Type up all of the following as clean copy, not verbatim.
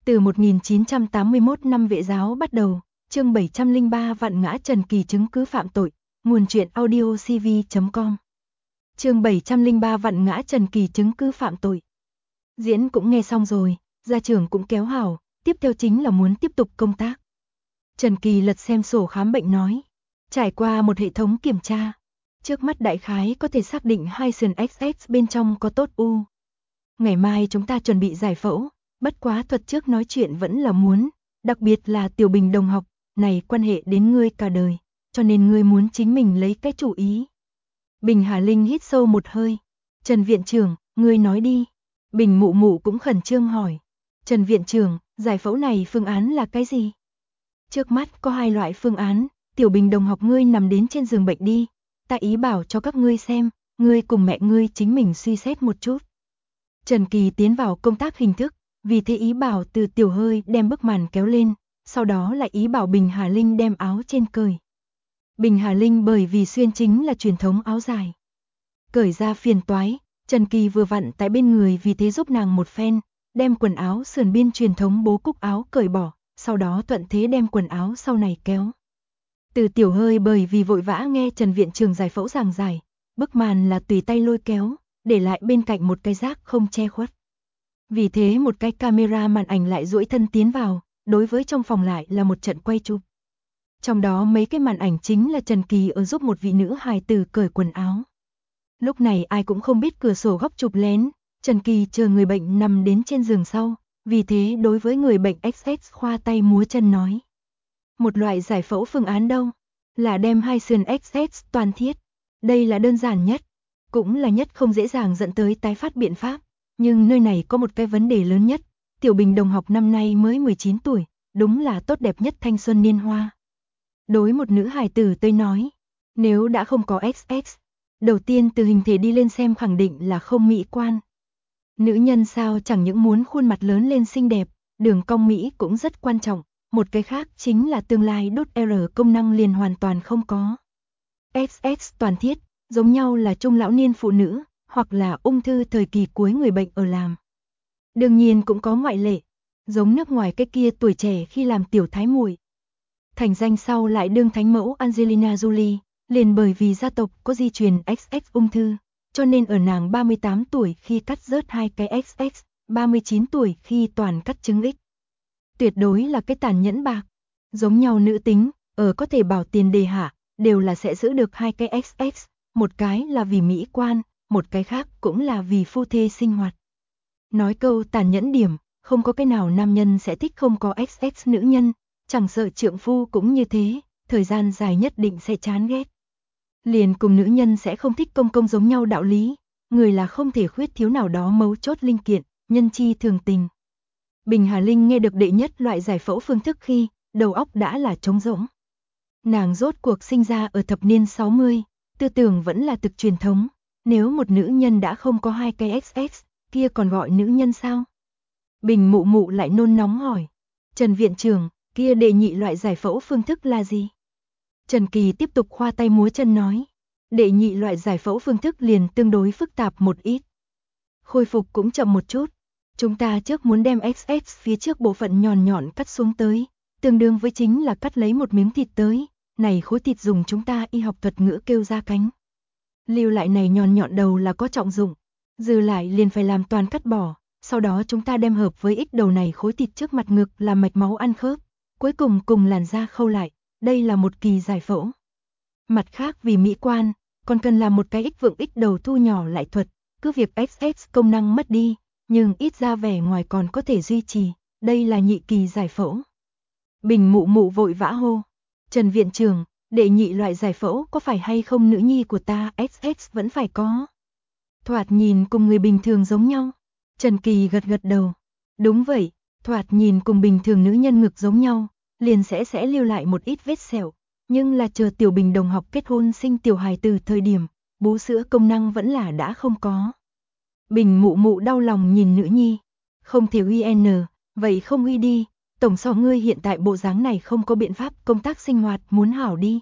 Từ 1981 năm Vệ giáo bắt đầu, chương 703 vạn ngã Trần Kỳ chứng cứ phạm tội, nguồn truyện audio cv.com. Chương 703 vạn ngã Trần Kỳ chứng cứ phạm tội. Diễn cũng nghe xong rồi, gia trưởng cũng kéo hảo, tiếp theo chính là muốn tiếp tục công tác. Trần Kỳ lật xem sổ khám bệnh nói, trải qua một hệ thống kiểm tra, trước mắt đại khái có thể xác định hai sườn XX bên trong có tốt u. Ngày mai chúng ta chuẩn bị giải phẫu, bất quá thuật trước nói chuyện vẫn là muốn, đặc biệt là Tiểu Bình đồng học, này quan hệ đến ngươi cả đời, cho nên ngươi muốn chính mình lấy cái chủ ý. Bình Hà Linh hít sâu một hơi, Trần viện trưởng, ngươi nói đi. Bình Mụ Mụ cũng khẩn trương hỏi, Trần viện trưởng, giải phẫu này phương án là cái gì? Trước mắt có hai loại phương án, Tiểu Bình đồng học ngươi nằm đến trên giường bệnh đi, ta ý bảo cho các ngươi xem, ngươi cùng mẹ ngươi chính mình suy xét một chút. Trần Kỳ tiến vào công tác hình thức, vì thế ý bảo từ Tiểu Hơi đem bức màn kéo lên, sau đó lại ý bảo Bình Hà Linh đem áo trên cởi. Bình Hà Linh bởi vì xuyên chính là truyền thống áo dài. Cởi ra phiền toái, Trần Kỳ vừa vặn tại bên người vì thế giúp nàng một phen, đem quần áo sườn biên truyền thống bố cúc áo cởi bỏ, sau đó thuận thế đem quần áo sau này kéo. Từ Tiểu Hơi bởi vì vội vã nghe Trần viện trưởng giải phẫu giảng giải, bức màn là tùy tay lôi kéo, để lại bên cạnh một cái rác không che khuất. Vì thế một cái camera màn ảnh lại duỗi thân tiến vào, đối với trong phòng lại là một trận quay chụp. Trong đó mấy cái màn ảnh chính là Trần Kỳ ở giúp một vị nữ hài tử cởi quần áo. Lúc này ai cũng không biết cửa sổ góc chụp lén, Trần Kỳ chờ người bệnh nằm đến trên giường sau, vì thế đối với người bệnh XX khoa tay múa chân nói. Một loại giải phẫu phương án đâu, là đem hai sườn XX toàn thiết. Đây là đơn giản nhất, cũng là nhất không dễ dàng dẫn tới tái phát biện pháp, nhưng nơi này có một cái vấn đề lớn nhất, Tiểu Bình đồng học năm nay mới 19 tuổi, đúng là tốt đẹp nhất thanh xuân niên hoa. Đối một nữ hài tử tới nói, nếu đã không có XX, đầu tiên từ hình thể đi lên xem khẳng định là không mỹ quan. Nữ nhân sao chẳng những muốn khuôn mặt lớn lên xinh đẹp, đường cong mỹ cũng rất quan trọng, một cái khác chính là tương lai đốt R công năng liền hoàn toàn không có. XX toàn thiết, giống nhau là trung lão niên phụ nữ, hoặc là ung thư thời kỳ cuối người bệnh ở làm. Đương nhiên cũng có ngoại lệ, giống nước ngoài cái kia tuổi trẻ khi làm tiểu thái muội. Thành danh sau lại đương thánh mẫu Angelina Jolie, liền bởi vì gia tộc có di truyền XX ung thư, cho nên ở nàng 38 tuổi khi cắt rớt hai cái XX, 39 tuổi khi toàn cắt trứng X. Tuyệt đối là cái tàn nhẫn bạc. Giống nhau nữ tính, ở có thể bảo tiền đề hạ, đều là sẽ giữ được hai cái XX, một cái là vì mỹ quan, một cái khác cũng là vì phu thê sinh hoạt. Nói câu tàn nhẫn điểm, không có cái nào nam nhân sẽ thích không có XX nữ nhân, chẳng sợ trượng phu cũng như thế, thời gian dài nhất định sẽ chán ghét. Liền cùng nữ nhân sẽ không thích công công giống nhau đạo lý, người là không thể khuyết thiếu nào đó mấu chốt linh kiện, nhân chi thường tình. Bình Hà Linh nghe được đệ nhất loại giải phẫu phương thức khi, đầu óc đã là trống rỗng. Nàng rốt cuộc sinh ra ở thập niên 60, tư tưởng vẫn là thực truyền thống, nếu một nữ nhân đã không có hai cái XX, kia còn gọi nữ nhân sao? Bình Mụ Mụ lại nôn nóng hỏi, Trần viện trưởng, kia đệ nhị loại giải phẫu phương thức là gì? Trần Kỳ tiếp tục khoa tay múa chân nói, đệ nhị loại giải phẫu phương thức liền tương đối phức tạp một ít. Khôi phục cũng chậm một chút, chúng ta trước muốn đem XX phía trước bộ phận nhọn nhọn cắt xuống tới, tương đương với chính là cắt lấy một miếng thịt tới, này khối thịt dùng chúng ta y học thuật ngữ kêu da cánh. Lưu lại này nhọn nhọn đầu là có trọng dụng, dư lại liền phải làm toàn cắt bỏ, sau đó chúng ta đem hợp với ít đầu này khối thịt trước mặt ngực làm mạch máu ăn khớp, cuối cùng cùng làn da khâu lại, đây là một kỳ giải phẫu. Mặt khác vì mỹ quan, còn cần làm một cái ích vượng ích đầu thu nhỏ lại thuật, cứ việc XX công năng mất đi, nhưng ít ra vẻ ngoài còn có thể duy trì, đây là nhị kỳ giải phẫu. Bình Mụ Mụ vội vã hô, Trần viện trưởng, đệ nhị loại giải phẫu có phải hay không nữ nhi của ta XX vẫn phải có. Thoạt nhìn cùng người bình thường giống nhau. Trần Kỳ gật gật đầu. Đúng vậy, thoạt nhìn cùng bình thường nữ nhân ngực giống nhau, liền sẽ lưu lại một ít vết sẹo, nhưng là chờ Tiểu Bình đồng học kết hôn sinh tiểu hài từ thời điểm, bú sữa công năng vẫn là đã không có. Bình Mụ Mụ đau lòng nhìn nữ nhi, không thể uy n, vậy không uy đi, tổng so ngươi hiện tại bộ dáng này không có biện pháp công tác sinh hoạt muốn hảo đi.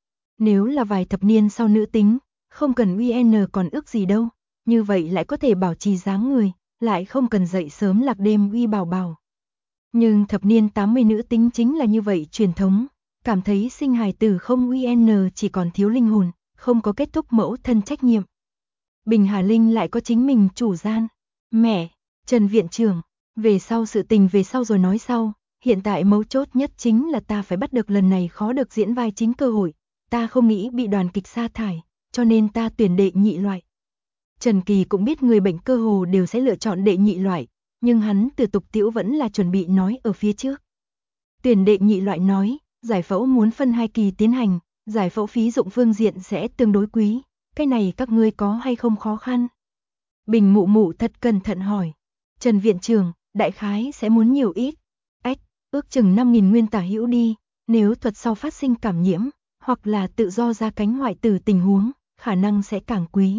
Nếu là vài thập niên sau nữ tính, không cần uy n còn ước gì đâu, như vậy lại có thể bảo trì dáng người, lại không cần dậy sớm lạc đêm uy bảo bảo. Nhưng thập niên 80 nữ tính chính là như vậy truyền thống, cảm thấy sinh hài tử không UN chỉ còn thiếu linh hồn, không có kết thúc mẫu thân trách nhiệm. Bình Hà Linh lại có chính mình chủ gian. Mẹ, Trần viện trưởng, về sau sự tình về sau rồi nói sau, hiện tại mấu chốt nhất chính là ta phải bắt được lần này khó được diễn vai chính cơ hội, ta không nghĩ bị đoàn kịch sa thải, cho nên ta tuyển đệ nhị loại. Trần Kỳ cũng biết người bệnh cơ hồ đều sẽ lựa chọn đệ nhị loại, nhưng hắn từ tục tiễu vẫn là chuẩn bị nói ở phía trước. Tuyển đệ nhị loại nói, giải phẫu muốn phân 2 kỳ tiến hành, giải phẫu phí dụng phương diện sẽ tương đối quý, cái này các ngươi có hay không khó khăn? Bình Mụ Mụ thật cẩn thận hỏi. Trần viện trưởng, đại khái sẽ muốn nhiều ít? Ước chừng 5.000 nguyên tả hữu đi, nếu thuật sau phát sinh cảm nhiễm, hoặc là tự do ra cánh hoại tử tình huống, khả năng sẽ càng quý.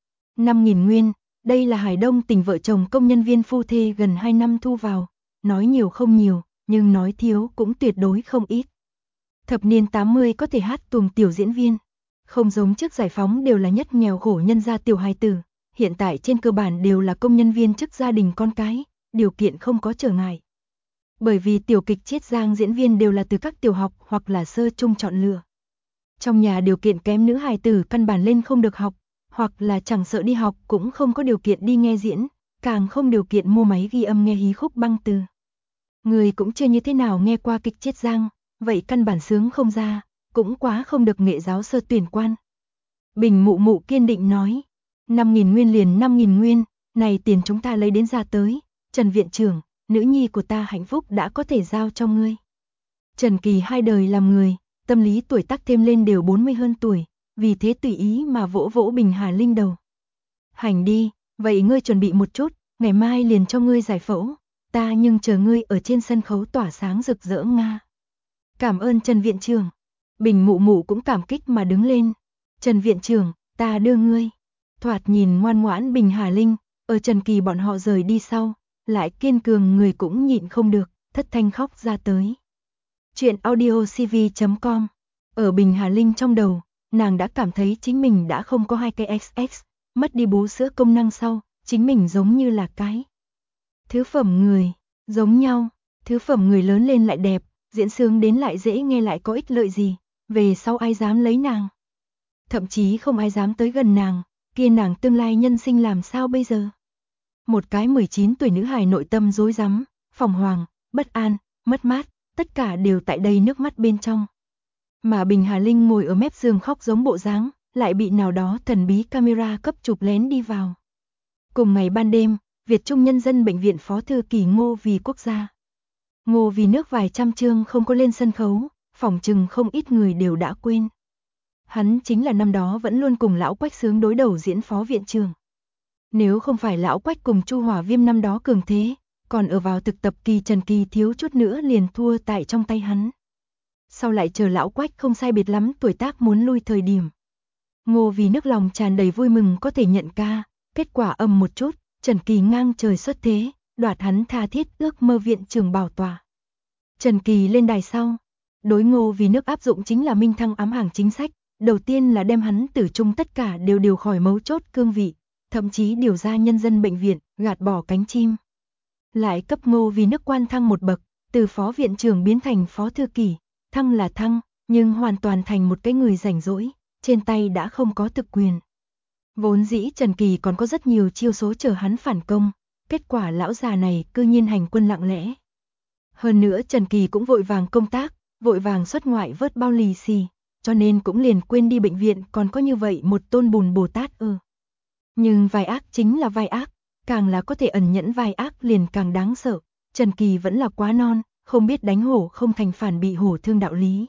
5.000 nguyên, đây là Hải Đông tỉnh vợ chồng công nhân viên phu thê gần 2 năm thu vào, nói nhiều không nhiều, nhưng nói thiếu cũng tuyệt đối không ít. Thập niên 80 có thể hát tuồng tiểu diễn viên, không giống trước giải phóng đều là nhất nghèo khổ nhân gia tiểu hài tử, hiện tại trên cơ bản đều là công nhân viên chức gia đình con cái, điều kiện không có trở ngại. Bởi vì tiểu kịch Chiết Giang diễn viên đều là từ các tiểu học hoặc là sơ trung chọn lựa. Trong nhà điều kiện kém nữ hài tử căn bản lên không được học, hoặc là chẳng sợ đi học cũng không có điều kiện đi nghe diễn, càng không điều kiện mua máy ghi âm nghe hí khúc băng từ. Người cũng chưa như thế nào nghe qua kịch Chiết Giang, vậy căn bản sướng không ra, cũng quá không được nghệ giáo sơ tuyển quan. Bình Mụ Mụ kiên định nói, 5.000 nguyên liền 5.000 nguyên, này tiền chúng ta lấy đến ra tới, Trần viện trưởng, nữ nhi của ta hạnh phúc đã có thể giao cho ngươi. Trần Kỳ 2 đời làm người, tâm lý tuổi tác thêm lên đều 40 hơn tuổi, vì thế tùy ý mà vỗ vỗ Bình Hà Linh đầu. Hành đi, vậy ngươi chuẩn bị một chút, ngày mai liền cho ngươi giải phẫu, ta nhưng chờ ngươi ở trên sân khấu tỏa sáng rực rỡ Nga. Cảm ơn Trần viện trưởng. Bình Mụ Mụ cũng cảm kích mà đứng lên. Trần viện trưởng, ta đưa ngươi. Thoạt nhìn ngoan ngoãn Bình Hà Linh, ở Trần Kỳ bọn họ rời đi sau, lại kiên cường người cũng nhịn không được, thất thanh khóc ra tới. Chuyện audiocv.com. Ở Bình Hà Linh trong đầu, nàng đã cảm thấy chính mình đã không có 2 cái XX, mất đi bú sữa công năng sau, chính mình giống như là cái thứ phẩm người, giống nhau, thứ phẩm người lớn lên lại đẹp, diễn sướng đến lại dễ nghe lại có ích lợi gì, về sau ai dám lấy nàng. Thậm chí không ai dám tới gần nàng, kia nàng tương lai nhân sinh làm sao bây giờ. Một cái 19 tuổi nữ hài nội tâm rối rắm, phỏng hoàng, bất an, mất mát, tất cả đều tại đây nước mắt bên trong. Mà Bình Hà Linh ngồi ở mép giường khóc giống bộ dáng, lại bị nào đó thần bí camera cấp chụp lén đi vào. Cùng ngày ban đêm, Việt Trung Nhân dân Bệnh viện Phó Thư ký Ngô Vì Quốc gia. Ngô Vì nước vài trăm chương không có lên sân khấu, phỏng chừng không ít người đều đã quên. Hắn chính là năm đó vẫn luôn cùng lão Quách sướng đối đầu diễn phó viện trưởng. Nếu không phải lão Quách cùng Chu Hỏa Viêm năm đó cường thế, còn ở vào thực tập kỳ Trần Kỳ thiếu chút nữa liền thua tại trong tay hắn. Sau lại chờ lão Quách không sai biệt lắm tuổi tác muốn lui thời điểm. Ngô Vì nước lòng tràn đầy vui mừng có thể nhận ca, kết quả âm một chút, Trần Kỳ ngang trời xuất thế, đoạt hắn tha thiết ước mơ viện trưởng bảo tòa. Trần Kỳ lên đài sau, đối Ngô Vì nước áp dụng chính là minh thăng ám hàng chính sách, đầu tiên là đem hắn tử trung tất cả đều điều khỏi mấu chốt cương vị, thậm chí điều ra nhân dân bệnh viện, gạt bỏ cánh chim. Lại cấp Ngô Vì nước quan thăng một bậc, từ phó viện trưởng biến thành phó thư ký, thăng là thăng, nhưng hoàn toàn thành một cái người rảnh rỗi, trên tay đã không có thực quyền. Vốn dĩ Trần Kỳ còn có rất nhiều chiêu số chờ hắn phản công, kết quả lão già này cư nhiên hành quân lặng lẽ. Hơn nữa Trần Kỳ cũng vội vàng công tác, vội vàng xuất ngoại vớt bao lì xì, cho nên cũng liền quên đi bệnh viện còn có như vậy một tôn bùn Bồ Tát Nhưng vai ác chính là vai ác, càng là có thể ẩn nhẫn vai ác liền càng đáng sợ, Trần Kỳ vẫn là quá non, không biết đánh hổ không thành phản bị hổ thương đạo lý.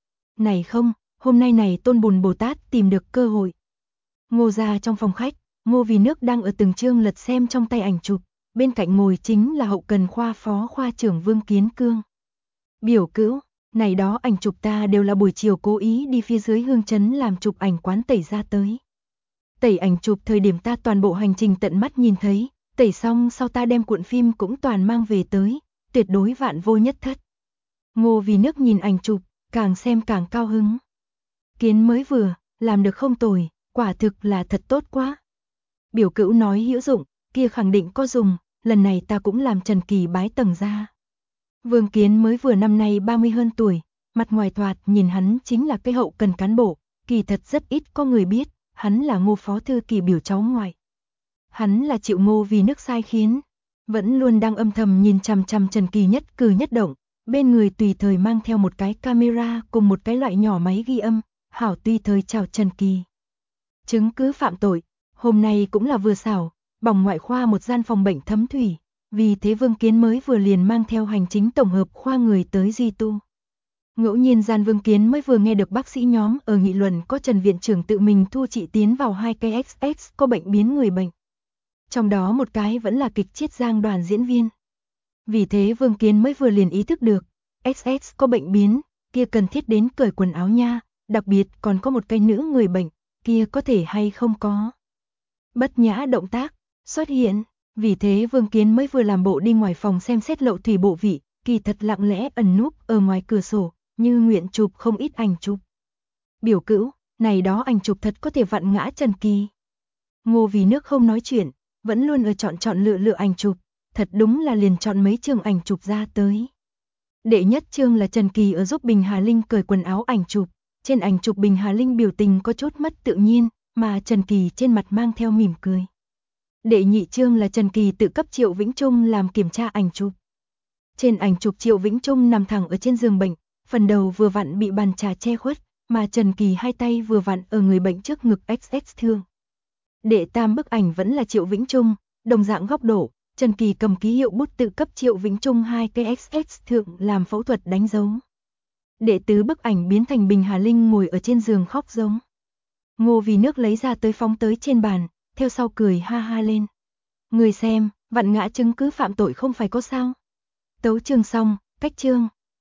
Này không, hôm nay này tôn bùn Bồ Tát tìm được cơ hội. Ngô ra trong phòng khách, Ngô Vì nước đang ở từng chương lật xem trong tay ảnh chụp, bên cạnh ngồi chính là hậu cần khoa phó khoa trưởng Vương Kiến Cương. Biểu cữu, này đó ảnh chụp ta đều là buổi chiều cố ý đi phía dưới Hương Trấn làm chụp ảnh quán tẩy ra tới. Tẩy ảnh chụp thời điểm ta toàn bộ hành trình tận mắt nhìn thấy, tẩy xong sau ta đem cuộn phim cũng toàn mang về tới, tuyệt đối vạn vô nhất thất. Ngô Vì nước nhìn ảnh chụp, càng xem càng cao hứng. Kiến mới vừa, làm được không tồi, quả thực là thật tốt quá. Biểu cữu nói hữu dụng, kia khẳng định có dùng, lần này ta cũng làm Trần Kỳ bái tầng ra. Vương Kiến mới vừa năm nay 30 hơn tuổi, mặt ngoài thoạt nhìn hắn chính là cái hậu cần cán bộ, kỳ thật rất ít có người biết, hắn là Ngô phó thư kỳ biểu cháu ngoại. Hắn là chịu Ngô vì nước sai khiến, vẫn luôn đang âm thầm nhìn chằm chằm Trần Kỳ nhất cử nhất động, bên người tùy thời mang theo một cái camera cùng một cái loại nhỏ máy ghi âm, hảo tùy thời chào Trần Kỳ. Chứng cứ phạm tội, hôm nay cũng là vừa xảo, bỏng ngoại khoa một gian phòng bệnh thấm thủy, vì thế Vương Kiến mới vừa liền mang theo hành chính tổng hợp khoa người tới Di Tu. Ngẫu nhiên gian Vương Kiến mới vừa nghe được bác sĩ nhóm ở nghị luận có Trần viện trưởng tự mình thu chị tiến vào 2 cây XX có bệnh biến người bệnh. Trong đó một cái vẫn là kịch Chiết Giang đoàn diễn viên. Vì thế Vương Kiến mới vừa liền ý thức được, XX có bệnh biến, kia cần thiết đến cởi quần áo nha, đặc biệt còn có một cái nữ người bệnh, kia có thể hay không có. Bất nhã động tác, xuất hiện, vì thế Vương Kiến mới vừa làm bộ đi ngoài phòng xem xét lậu thủy bộ vị, kỳ thật lặng lẽ ẩn núp ở ngoài cửa sổ, như nguyện chụp không ít ảnh chụp. Biểu cữu, này đó ảnh chụp thật có thể vặn ngã Trần Kỳ. Ngô vì nước không nói chuyện, vẫn luôn ở chọn lựa ảnh chụp, thật đúng là liền chọn mấy chương ảnh chụp ra tới. Đệ nhất chương là Trần Kỳ ở giúp Bình Hà Linh cởi quần áo ảnh chụp, trên ảnh chụp Bình Hà Linh biểu tình có chút mất tự nhiên, mà Trần Kỳ trên mặt mang theo mỉm cười. Đệ nhị chương là Trần Kỳ tự cấp Triệu Vĩnh Trung làm kiểm tra ảnh chụp. Trên ảnh chụp Triệu Vĩnh Trung nằm thẳng ở trên giường bệnh, phần đầu vừa vặn bị bàn trà che khuất, mà Trần Kỳ hai tay vừa vặn ở người bệnh trước ngực XX thương. Đệ tam bức ảnh vẫn là Triệu Vĩnh Trung, đồng dạng góc độ, Trần Kỳ cầm ký hiệu bút tự cấp Triệu Vĩnh Trung 2 cây XX thượng làm phẫu thuật đánh dấu. Đệ tứ bức ảnh biến thành Bình Hà Linh ngồi ở trên giường khóc giống. Ngô vì nước lấy ra tới phóng tới trên bàn, theo sau cười ha ha lên. Người xem, vặn ngã chứng cứ phạm tội không phải có sao. Tấu chương xong, cách chương.